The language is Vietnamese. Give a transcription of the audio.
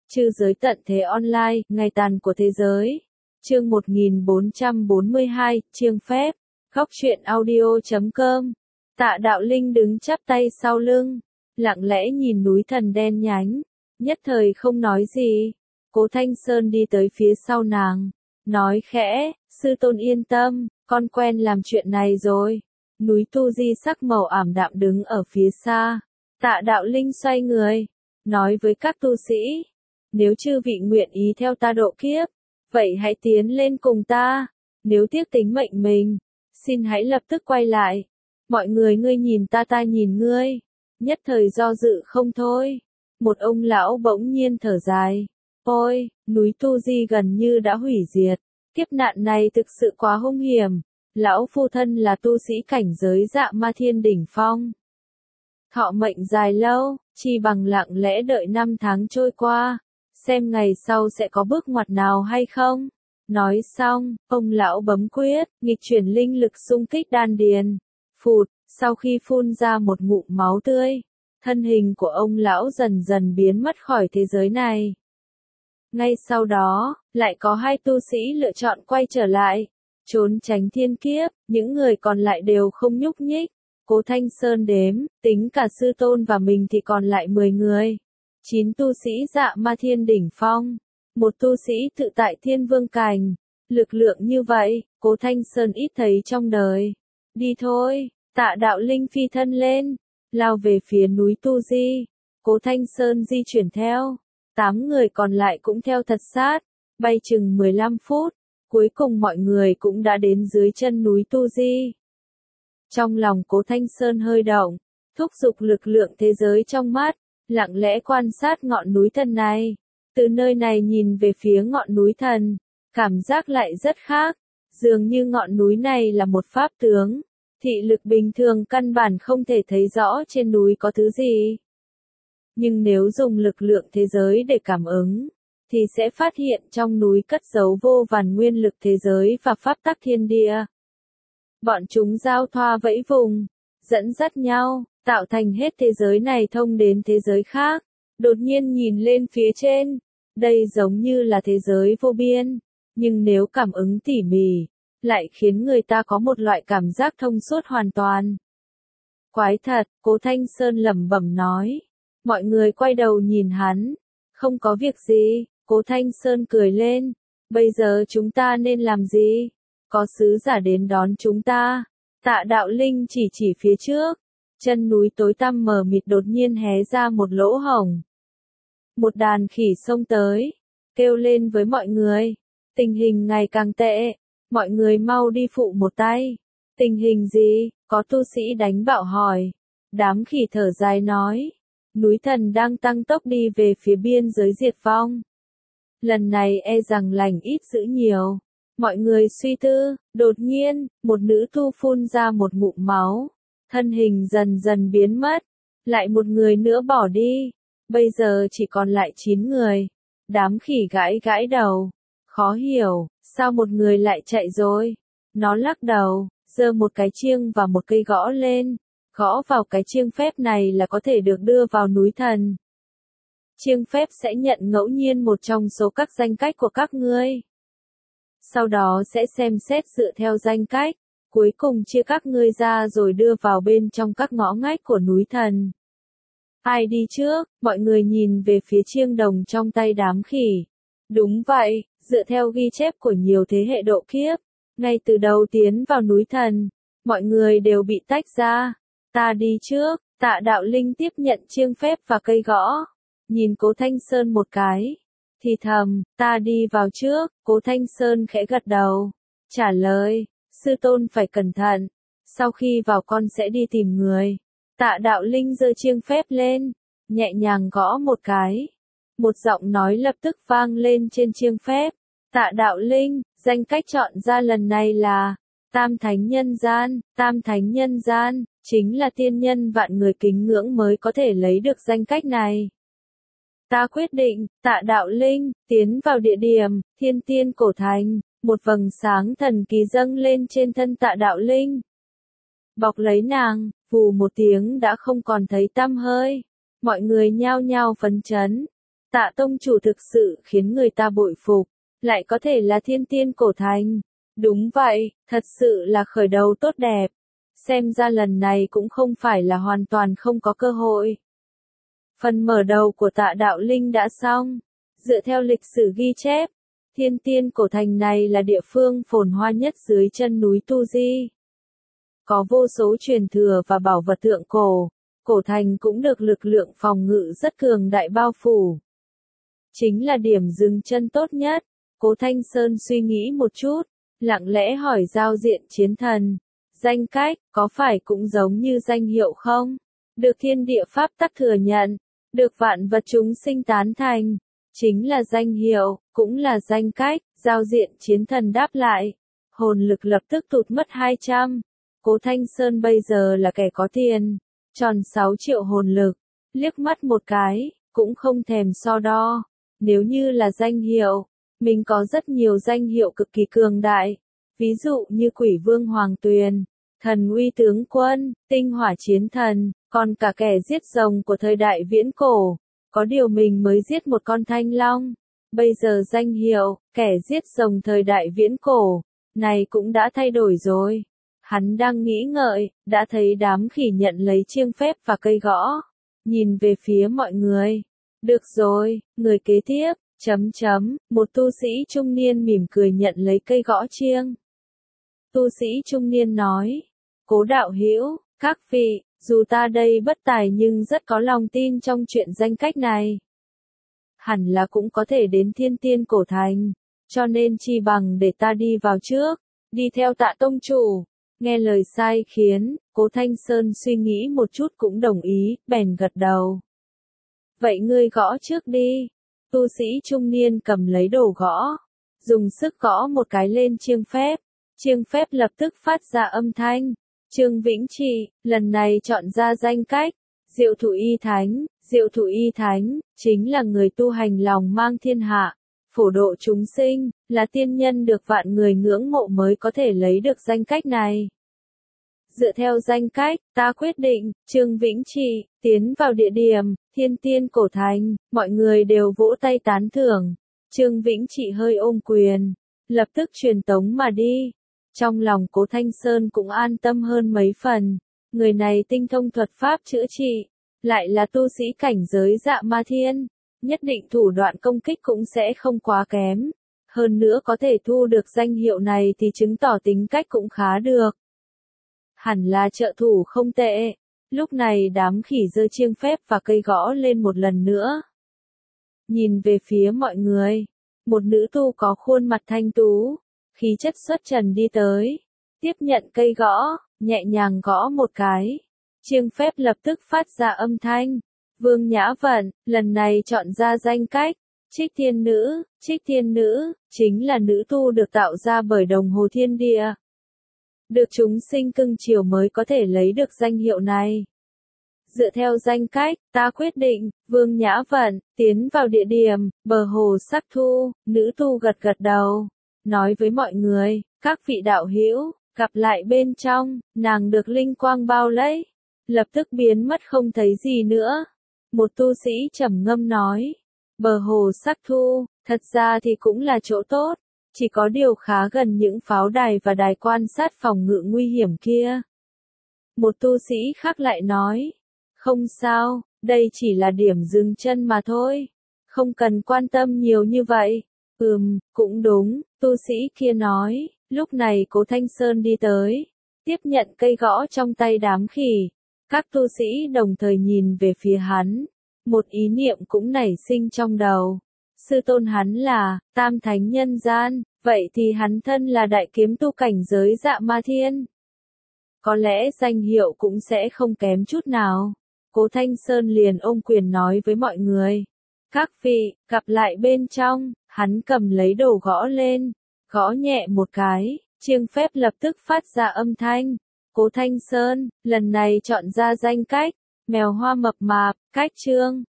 Trư giới tận thế online, ngày tàn của thế giới. Chương 1442, chiêng phép. Góc truyện audio.com. Tạ Đạo Linh đứng chắp tay sau lưng, lặng lẽ nhìn núi thần đen nhánh, nhất thời không nói gì. Cố Thanh Sơn đi tới phía sau nàng, nói khẽ, sư tôn yên tâm, con quen làm chuyện này rồi. Núi Tu Di sắc màu ảm đạm đứng ở phía xa. Tạ Đạo Linh xoay người, nói với các tu sĩ, nếu chư vị nguyện ý theo ta độ kiếp, vậy hãy tiến lên cùng ta. Nếu tiếc tính mệnh mình, xin hãy lập tức quay lại. Mọi người ngươi nhìn ta nhìn ngươi, nhất thời do dự không thôi. Một ông lão bỗng nhiên thở dài, ôi, núi Tu Di gần như đã hủy diệt, kiếp nạn này thực sự quá hung hiểm. Lão phu thân là tu sĩ cảnh giới Dạ Ma Thiên đỉnh phong, thọ mệnh dài lâu, chi bằng lặng lẽ đợi 5 tháng trôi qua, xem ngày sau sẽ có bước ngoặt nào hay không. Nói xong, ông lão bấm quyết, nghịch chuyển linh lực xung kích đan điền. Phụt, sau khi phun ra một ngụm máu tươi, thân hình của ông lão dần dần biến mất khỏi thế giới này. Ngay sau đó, lại có 2 tu sĩ lựa chọn quay trở lại, trốn tránh thiên kiếp, những người còn lại đều không nhúc nhích. Cố Thanh Sơn đếm, tính cả sư tôn và mình thì còn lại 10 người. 9 tu sĩ Dạ Ma Thiên đỉnh phong, 1 tu sĩ tự tại Thiên Vương cảnh. Lực lượng như vậy, Cố Thanh Sơn ít thấy trong đời. Đi thôi, Tạ Đạo Linh phi thân lên, lao về phía núi Tu Di. Cố Thanh Sơn di chuyển theo, 8 người còn lại cũng theo thật sát, bay chừng 15 phút, cuối cùng mọi người cũng đã đến dưới chân núi Tu Di. Trong lòng Cố Thanh Sơn hơi động, thúc giục lực lượng thế giới trong mắt, lặng lẽ quan sát ngọn núi thần này. Từ nơi này nhìn về phía ngọn núi thần, cảm giác lại rất khác, dường như ngọn núi này là một pháp tướng. Thị lực bình thường căn bản không thể thấy rõ trên núi có thứ gì. Nhưng nếu dùng lực lượng thế giới để cảm ứng, thì sẽ phát hiện trong núi cất giấu vô vàn nguyên lực thế giới và pháp tắc thiên địa. Bọn chúng giao thoa vẫy vùng, dẫn dắt nhau, tạo thành hết thế giới này thông đến thế giới khác. Đột nhiên nhìn lên phía trên, đây giống như là thế giới vô biên, nhưng nếu cảm ứng tỉ mỉ, lại khiến người ta có một loại cảm giác thông suốt hoàn toàn. Quái thật, Cố Thanh Sơn lẩm bẩm nói. Mọi người quay đầu nhìn hắn, không có việc gì. Cố Thanh Sơn cười lên, bây giờ chúng ta nên làm gì? Có sứ giả đến đón chúng ta. Tạ Đạo Linh chỉ phía trước, chân núi tối tăm mờ mịt đột nhiên hé ra một lỗ hổng. Một đàn khỉ xông tới, kêu lên với mọi người, tình hình ngày càng tệ, mọi người mau đi phụ một tay. Tình hình gì? Có tu sĩ đánh bạo hỏi. Đám khỉ thở dài nói, núi thần đang tăng tốc đi về phía biên giới diệt vong. Lần này e rằng lành ít dữ nhiều. Mọi người suy tư, đột nhiên, một nữ tu phun ra một ngụm máu, thân hình dần dần biến mất, lại một người nữa bỏ đi, bây giờ chỉ còn lại 9 người. Đám khỉ gãi đầu, khó hiểu, sao một người lại chạy rồi? Nó lắc đầu, giơ một cái chiêng và một cây gõ lên, gõ vào cái chiêng phép này là có thể được đưa vào núi thần. Chiêng phép sẽ nhận ngẫu nhiên một trong số các danh cách của các ngươi. Sau đó sẽ xem xét dựa theo danh cách, cuối cùng chia các ngươi ra rồi đưa vào bên trong các ngõ ngách của núi thần. Ai đi trước? Mọi người nhìn về phía chiêng đồng trong tay đám khỉ. Đúng vậy, dựa theo ghi chép của nhiều thế hệ độ kiếp, ngay từ đầu tiến vào núi thần, mọi người đều bị tách ra. Ta đi trước. Tạ Đạo Linh tiếp nhận chiêng phép và cây gõ, nhìn Cố Thanh Sơn một cái, thì thầm, ta đi vào trước. Cố Thanh Sơn khẽ gật đầu, trả lời, sư tôn phải cẩn thận, sau khi vào con sẽ đi tìm người. Tạ Đạo Linh giơ chiêng phép lên, nhẹ nhàng gõ một cái. Một giọng nói lập tức vang lên trên chiêng phép. Tạ Đạo Linh, danh cách chọn ra lần này là Tam Thánh Nhân Gian. Tam Thánh Nhân Gian chính là tiên nhân vạn người kính ngưỡng mới có thể lấy được danh cách này. Ta quyết định. Tạ Đạo Linh tiến vào địa điểm Thiên Tiên Cổ Thành. Một vầng sáng thần kỳ dâng lên trên thân Tạ Đạo Linh, bọc lấy nàng. Vù một tiếng đã không còn thấy tăm hơi. Mọi người nhao nhao phấn chấn. Tạ tông chủ thực sự khiến người ta bội phục, lại có thể là thiên tiên cổ thành. Đúng vậy, thật sự là khởi đầu tốt đẹp. Xem ra lần này cũng không phải là hoàn toàn không có cơ hội. Phần mở đầu của Tạ Đạo Linh đã xong. Dựa theo lịch sử ghi chép, thiên tiên cổ thành này là địa phương phồn hoa nhất dưới chân núi Tu Di. Có vô số truyền thừa và bảo vật thượng cổ, cổ thành cũng được lực lượng phòng ngự rất cường đại bao phủ. Chính là điểm dừng chân tốt nhất. Cố Thanh Sơn suy nghĩ một chút, lặng lẽ hỏi giao diện chiến thần. Danh cách, có phải cũng giống như danh hiệu không? Được thiên địa pháp tắc thừa nhận, được vạn vật chúng sinh tán thành. Chính là danh hiệu, cũng là danh cách, giao diện chiến thần đáp lại. Hồn lực lập tức tụt mất 200. Cố Thanh Sơn bây giờ là kẻ có tiền, tròn 6 triệu hồn lực, liếc mắt một cái, cũng không thèm so đo. Nếu như là danh hiệu, mình có rất nhiều danh hiệu cực kỳ cường đại, ví dụ như Quỷ Vương Hoàng Tuyền, Thần Uy Tướng Quân, Tinh Hỏa Chiến Thần, còn cả kẻ giết rồng của thời đại viễn cổ. Có điều mình mới giết một con thanh long. Bây giờ danh hiệu, kẻ giết rồng thời đại viễn cổ, này cũng đã thay đổi rồi. Hắn đang nghĩ ngợi, đã thấy đám khỉ nhận lấy chiêng phép và cây gõ. Nhìn về phía mọi người. Được rồi, người kế tiếp, một tu sĩ trung niên mỉm cười nhận lấy cây gõ chiêng. Tu sĩ trung niên nói, Cố đạo hữu, các vị, dù ta đây bất tài nhưng rất có lòng tin trong chuyện danh cách này. Hẳn là cũng có thể đến thiên tiên cổ thành, cho nên chi bằng để ta đi vào trước, đi theo Tạ tông chủ. Nghe lời sai khiến, Cố Thanh Sơn suy nghĩ một chút cũng đồng ý, bèn gật đầu. Vậy ngươi gõ trước đi. Tu sĩ trung niên cầm lấy đồ gõ, dùng sức gõ một cái lên chiêng phép lập tức phát ra âm thanh. Trương Vĩnh Trị, lần này chọn ra danh cách, Diệu Thụ Y Thánh, chính là người tu hành lòng mang thiên hạ, phổ độ chúng sinh, là tiên nhân được vạn người ngưỡng mộ mới có thể lấy được danh cách này. Dựa theo danh cách, ta quyết định, Trương Vĩnh Trị, tiến vào địa điểm, thiên tiên cổ thành, mọi người đều vỗ tay tán thưởng. Trương Vĩnh Trị hơi ôm quyền, lập tức truyền tống mà đi. Trong lòng Cố Thanh Sơn cũng an tâm hơn mấy phần, người này tinh thông thuật pháp chữa trị, lại là tu sĩ cảnh giới Dạ Ma Thiên, nhất định thủ đoạn công kích cũng sẽ không quá kém. Hơn nữa có thể thu được danh hiệu này thì chứng tỏ tính cách cũng khá được. Hẳn là trợ thủ không tệ. Lúc này đám khỉ giơ chiêng phép và cây gõ lên một lần nữa. Nhìn về phía mọi người, một nữ tu có khuôn mặt thanh tú, khí chất xuất trần đi tới, tiếp nhận cây gõ, nhẹ nhàng gõ một cái. Chiêng phép lập tức phát ra âm thanh. Vương Nhã Vận, lần này chọn ra danh cách, Trích Thiên Nữ, chính là nữ tu được tạo ra bởi đồng hồ thiên địa. Được chúng sinh cưng chiều mới có thể lấy được danh hiệu này. Dựa theo danh cách, ta quyết định, Vương Nhã Vận, tiến vào địa điểm, bờ hồ Sắc Thu, nữ tu gật đầu. Nói với mọi người, các vị đạo hữu, gặp lại bên trong, nàng được linh quang bao lấy, lập tức biến mất không thấy gì nữa. Một tu sĩ trầm ngâm nói, bờ hồ Sắc Thu, thật ra thì cũng là chỗ tốt, chỉ có điều khá gần những pháo đài và đài quan sát phòng ngự nguy hiểm kia. Một tu sĩ khác lại nói, không sao, đây chỉ là điểm dừng chân mà thôi, không cần quan tâm nhiều như vậy. Cũng đúng, tu sĩ kia nói. Lúc này Cố Thanh Sơn đi tới, tiếp nhận cây gõ trong tay đám khỉ. Các tu sĩ đồng thời nhìn về phía hắn. Một ý niệm cũng nảy sinh trong đầu. Sư tôn hắn là Tam Thánh Nhân Gian, vậy thì hắn thân là đại kiếm tu cảnh giới Dạ Ma Thiên. Có lẽ danh hiệu cũng sẽ không kém chút nào. Cố Thanh Sơn liền ôm quyền nói với mọi người. Các vị, gặp lại bên trong. Hắn cầm lấy đồ gõ lên, gõ nhẹ một cái, chiêng phép lập tức phát ra âm thanh. Cố Thanh Sơn, lần này chọn ra danh cách, mèo hoa mập mạp, cách chương.